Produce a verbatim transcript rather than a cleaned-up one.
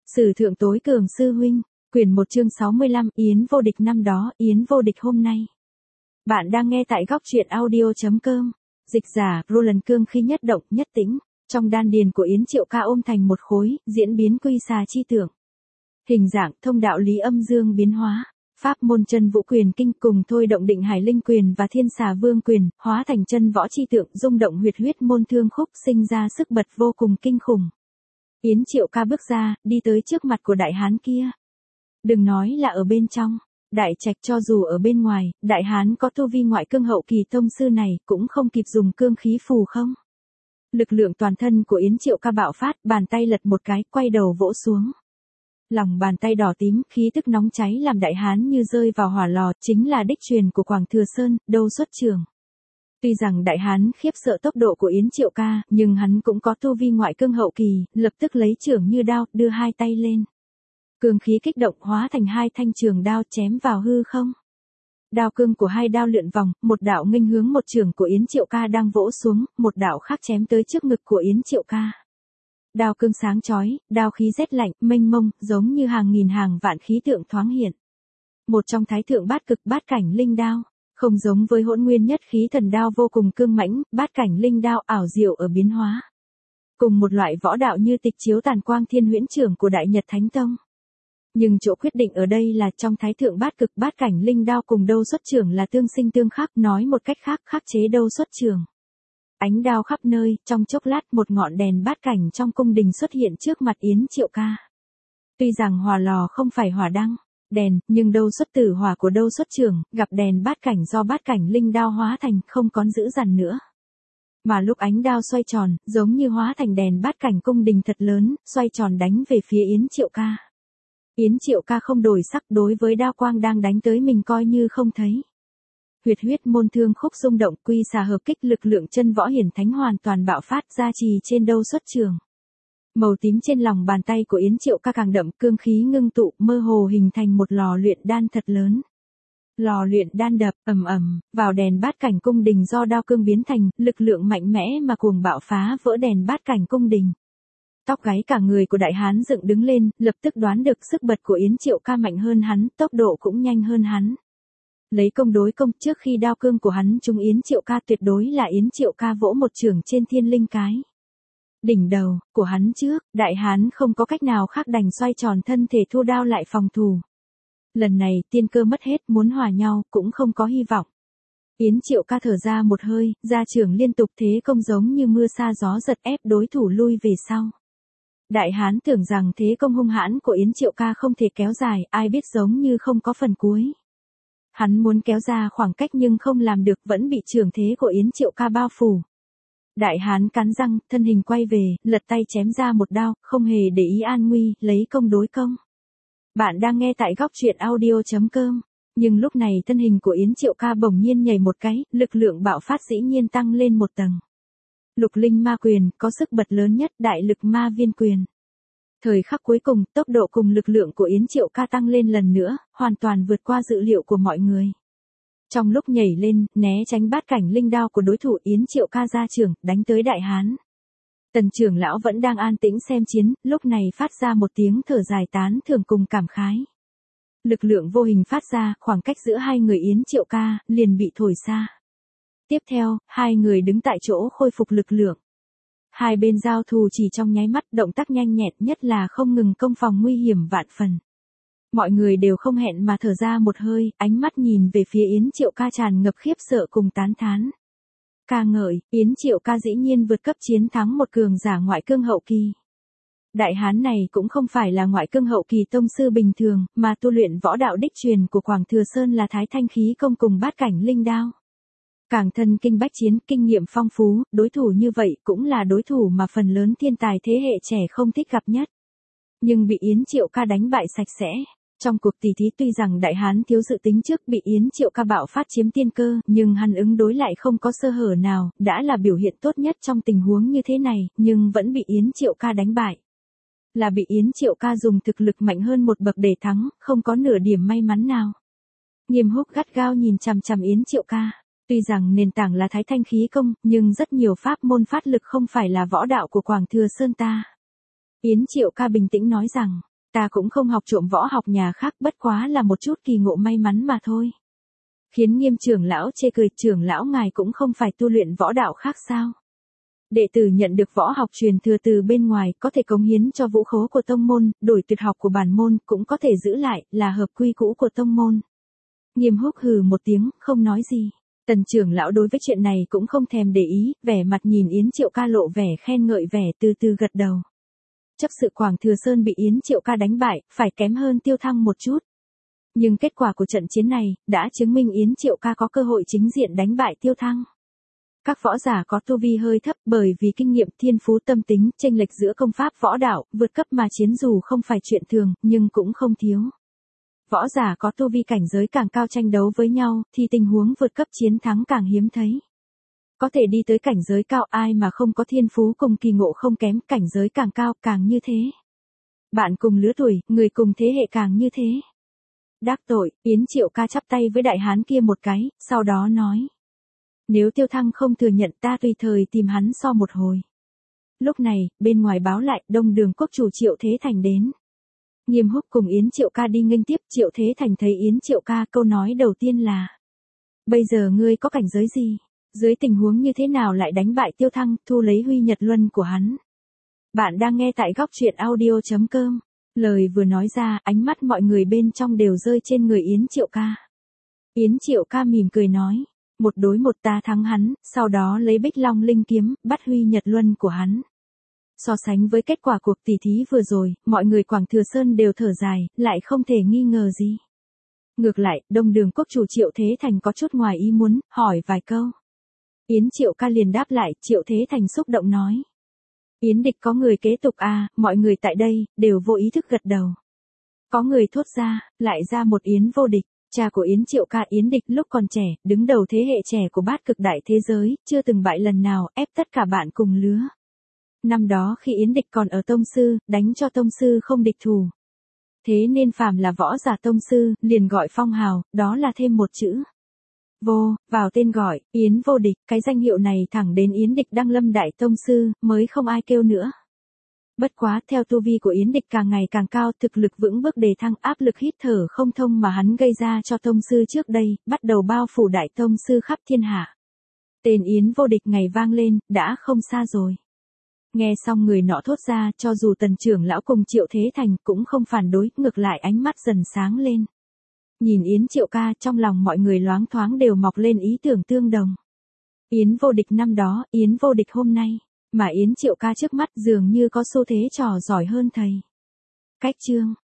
Sử thượng tối cường sư huynh, quyển một chương sáu mươi lăm, Yến vô địch năm đó, Yến vô địch hôm nay. Bạn đang nghe tại góc truyện audio.com. Dịch giả, Roland cương khí nhất động, nhất tĩnh, trong đan điền của Yến Triệu Ca ôm thành một khối, diễn biến quy xà chi tưởng. Hình dạng, thông đạo lý âm dương biến hóa, pháp môn chân vũ quyền kinh cùng thôi động định hải linh quyền và thiên xà vương quyền, hóa thành chân võ chi tượng, rung động huyệt huyết môn thương khúc, sinh ra sức bật vô cùng kinh khủng. Yến Triệu Ca bước ra, đi tới trước mặt của đại hán kia. Đừng nói là ở bên trong, đại trạch cho dù ở bên ngoài, đại hán có tu vi ngoại cương hậu kỳ tông sư này cũng không kịp dùng cương khí phù không. Lực lượng toàn thân của Yến Triệu Ca bạo phát, bàn tay lật một cái, quay đầu vỗ xuống. Lòng bàn tay đỏ tím, khí tức nóng cháy làm đại hán như rơi vào hỏa lò, chính là đích truyền của Quảng Thừa Sơn, đâu xuất trường. Tuy rằng đại hán khiếp sợ tốc độ của Yến Triệu Ca, nhưng hắn cũng có tu vi ngoại cương hậu kỳ, lập tức lấy chưởng như đao, đưa hai tay lên. Cương khí kích động hóa thành hai thanh trường đao chém vào hư không. Đao cương của hai đao lượn vòng, một đạo nghênh hướng một chưởng của Yến Triệu Ca đang vỗ xuống, một đạo khác chém tới trước ngực của Yến Triệu Ca. Đao cương sáng chói, đao khí rét lạnh, mênh mông, giống như hàng nghìn hàng vạn khí tượng thoáng hiện. Một trong thái thượng bát cực bát cảnh linh đao, không giống với hỗn nguyên nhất khí thần đao vô cùng cương mãnh, bát cảnh linh đao ảo diệu ở biến hóa. Cùng một loại võ đạo như tịch chiếu tàn quang thiên huyễn trưởng của Đại Nhật Thánh Tông. Nhưng chỗ quyết định ở đây là trong thái thượng bát cực bát cảnh linh đao cùng đâu xuất trưởng là tương sinh tương khắc, nói một cách khác khắc chế đâu xuất trưởng. Ánh đao khắp nơi, trong chốc lát một ngọn đèn bát cảnh trong cung đình xuất hiện trước mặt Yến Triệu Ca. Tuy rằng hỏa lò không phải hỏa đăng, đèn, nhưng đâu xuất tử hỏa của đâu xuất trưởng, gặp đèn bát cảnh do bát cảnh linh đao hóa thành không còn giữ dằn nữa. Mà lúc ánh đao xoay tròn, giống như hóa thành đèn bát cảnh cung đình thật lớn, xoay tròn đánh về phía Yến Triệu Ca. Yến Triệu Ca không đổi sắc, đối với đao quang đang đánh tới mình coi như không thấy. Huyệt huyết môn thương khúc rung động, quy xà hợp kích, lực lượng chân võ hiển thánh hoàn toàn bạo phát ra trì trên đâu xuất trường. Màu tím trên lòng bàn tay của Yến Triệu Ca càng đậm, cương khí ngưng tụ, mơ hồ hình thành một lò luyện đan thật lớn. Lò luyện đan đập ầm ầm vào đèn bát cảnh cung đình do đao cương biến thành, lực lượng mạnh mẽ mà cuồng bạo phá vỡ đèn bát cảnh cung đình. Tóc gáy cả người của đại hán dựng đứng lên, lập tức đoán được sức bật của Yến Triệu Ca mạnh hơn hắn, tốc độ cũng nhanh hơn hắn. Lấy công đối công, trước khi đao cương của hắn trúng Yến Triệu Ca tuyệt đối là Yến Triệu Ca vỗ một chưởng trên thiên linh cái. Đỉnh đầu của hắn trước, đại hán không có cách nào khác đành xoay tròn thân thể thu đao lại phòng thủ. Lần này tiên cơ mất hết, muốn hòa nhau cũng không có hy vọng. Yến Triệu Ca thở ra một hơi, ra chưởng liên tục, thế công giống như mưa sa gió giật ép đối thủ lui về sau. Đại hán tưởng rằng thế công hung hãn của Yến Triệu Ca không thể kéo dài, ai biết giống như không có phần cuối. Hắn muốn kéo ra khoảng cách nhưng không làm được, vẫn bị chưởng thế của Yến Triệu Ca bao phủ. Đại hán cắn răng, thân hình quay về, lật tay chém ra một đao, không hề để ý an nguy, lấy công đối công. Bạn đang nghe tại góc truyện audio.com. Nhưng lúc này thân hình của Yến Triệu Ca bỗng nhiên nhảy một cái, lực lượng bạo phát dĩ nhiên tăng lên một tầng. Lục linh ma quyền, có sức bật lớn nhất, đại lực ma viên quyền. Thời khắc cuối cùng, tốc độ cùng lực lượng của Yến Triệu Ca tăng lên lần nữa, hoàn toàn vượt qua dự liệu của mọi người. Trong lúc nhảy lên, né tránh bát cảnh linh đao của đối thủ, Yến Triệu Ca ra chưởng, đánh tới đại hán. Tần trưởng lão vẫn đang an tĩnh xem chiến, lúc này phát ra một tiếng thở dài tán thưởng cùng cảm khái. Lực lượng vô hình phát ra, khoảng cách giữa hai người Yến Triệu Ca liền bị thổi xa. Tiếp theo, hai người đứng tại chỗ khôi phục lực lượng. Hai bên giao thủ chỉ trong nháy mắt, động tác nhanh nhẹn, nhất là không ngừng công phòng nguy hiểm vạn phần. Mọi người đều không hẹn mà thở ra một hơi, ánh mắt nhìn về phía Yến Triệu Ca tràn ngập khiếp sợ cùng tán thán. Ca ngợi, Yến Triệu Ca dĩ nhiên vượt cấp chiến thắng một cường giả ngoại cương hậu kỳ. Đại hán này cũng không phải là ngoại cương hậu kỳ tông sư bình thường, mà tu luyện võ đạo đích truyền của Quảng Thừa Sơn là thái thanh khí công cùng bát cảnh linh đao. Càng thân kinh bách chiến, kinh nghiệm phong phú, đối thủ như vậy cũng là đối thủ mà phần lớn thiên tài thế hệ trẻ không thích gặp nhất. Nhưng bị Yến Triệu Ca đánh bại sạch sẽ. Trong cuộc tỷ thí tuy rằng đại hán thiếu dự tính trước bị Yến Triệu Ca bạo phát chiếm tiên cơ, nhưng hắn ứng đối lại không có sơ hở nào, đã là biểu hiện tốt nhất trong tình huống như thế này, nhưng vẫn bị Yến Triệu Ca đánh bại. Là bị Yến Triệu Ca dùng thực lực mạnh hơn một bậc để thắng, không có nửa điểm may mắn nào. Nghiêm Húc gắt gao nhìn chằm chằm Yến Triệu Ca. Tuy rằng nền tảng là thái thanh khí công, nhưng rất nhiều pháp môn phát lực không phải là võ đạo của Quảng Thừa Sơn ta. Yến Triệu Ca bình tĩnh nói rằng, Ta cũng không học trộm võ học nhà khác, bất quá là một chút kỳ ngộ may mắn mà thôi. Khiến Nghiêm trưởng lão chê cười, trưởng lão ngài cũng không phải tu luyện võ đạo khác sao? Đệ tử nhận được võ học truyền thừa từ bên ngoài, có thể cống hiến cho vũ khố của tông môn, đổi tuyệt học của bản môn, cũng có thể giữ lại, là hợp quy cũ của tông môn. Nghiêm Húc hừ một tiếng, không nói gì. Tần trưởng lão đối với chuyện này cũng không thèm để ý, vẻ mặt nhìn Yến Triệu Ca lộ vẻ khen ngợi, vẻ từ từ gật đầu. Chấp sự Quảng Thừa Sơn bị Yến Triệu Ca đánh bại, phải kém hơn Tiêu Thăng một chút. Nhưng kết quả của trận chiến này, đã chứng minh Yến Triệu Ca có cơ hội chính diện đánh bại Tiêu Thăng. Các võ giả có tu vi hơi thấp bởi vì kinh nghiệm, thiên phú, tâm tính, chênh lệch giữa công pháp võ đạo, vượt cấp mà chiến dù không phải chuyện thường, nhưng cũng không thiếu. Võ giả có tu vi cảnh giới càng cao tranh đấu với nhau, thì tình huống vượt cấp chiến thắng càng hiếm thấy. Có thể đi tới cảnh giới cao, ai mà không có thiên phú cùng kỳ ngộ không kém, cảnh giới càng cao càng như thế. Bạn cùng lứa tuổi, người cùng thế hệ càng như thế. Đắc tội, Yến Triệu Ca chắp tay với đại hán kia một cái, sau đó nói. Nếu Tiêu Thăng không thừa nhận, ta tùy thời tìm hắn so một hồi. Lúc này, bên ngoài báo lại, Đông Đường quốc chủ Triệu Thế Thành đến. Nghiêm Húc cùng Yến Triệu Ca đi nghênh tiếp. Triệu Thế Thành thấy Yến Triệu Ca, câu nói đầu tiên là: bây giờ ngươi có cảnh giới gì? Dưới tình huống như thế nào lại đánh bại Tiêu Thăng, thu lấy Huy Nhật Luân của hắn? Bạn đang nghe tại góc truyện audio chấm com. Lời vừa nói ra, ánh mắt mọi người bên trong đều rơi trên người Yến Triệu Ca. Yến Triệu Ca mỉm cười nói: một đối một ta thắng hắn, sau đó lấy Bích Long Linh kiếm, bắt Huy Nhật Luân của hắn. So sánh với kết quả cuộc tỉ thí vừa rồi, mọi người Quảng Thừa Sơn đều thở dài, lại không thể nghi ngờ gì. Ngược lại, Đông Đường quốc chủ Triệu Thế Thành có chút ngoài ý muốn, hỏi vài câu. Yến Triệu Ca liền đáp lại. Triệu Thế Thành xúc động nói: Yến địch có người kế tục à? Mọi người tại đây, đều vô ý thức gật đầu. Có người thốt ra, lại ra một Yến vô địch. Cha của Yến Triệu Ca, Yến địch lúc còn trẻ, đứng đầu thế hệ trẻ của bát cực đại thế giới, chưa từng bại lần nào, ép tất cả bạn cùng lứa. Năm đó khi Yến địch còn ở tông sư, đánh cho tông sư không địch thủ. Thế nên phàm là võ giả tông sư, liền gọi phong hào, đó là thêm một chữ vô, vào tên gọi, Yến vô địch. Cái danh hiệu này thẳng đến Yến địch đăng lâm đại tông sư, mới không ai kêu nữa. Bất quá, theo tu vi của Yến địch càng ngày càng cao, thực lực vững bước đề thăng, áp lực hít thở không thông mà hắn gây ra cho tông sư trước đây, bắt đầu bao phủ đại tông sư khắp thiên hạ. Tên Yến vô địch ngày vang lên, đã không xa rồi. Nghe xong người nọ thốt ra, cho dù Tần trưởng lão cùng Triệu Thế Thành cũng không phản đối, ngược lại ánh mắt dần sáng lên. Nhìn Yến Triệu Ca, trong lòng mọi người loáng thoáng đều mọc lên ý tưởng tương đồng. Yến vô địch năm đó, Yến vô địch hôm nay. Mà Yến Triệu Ca trước mắt dường như có xu thế trò giỏi hơn thầy. Cách chương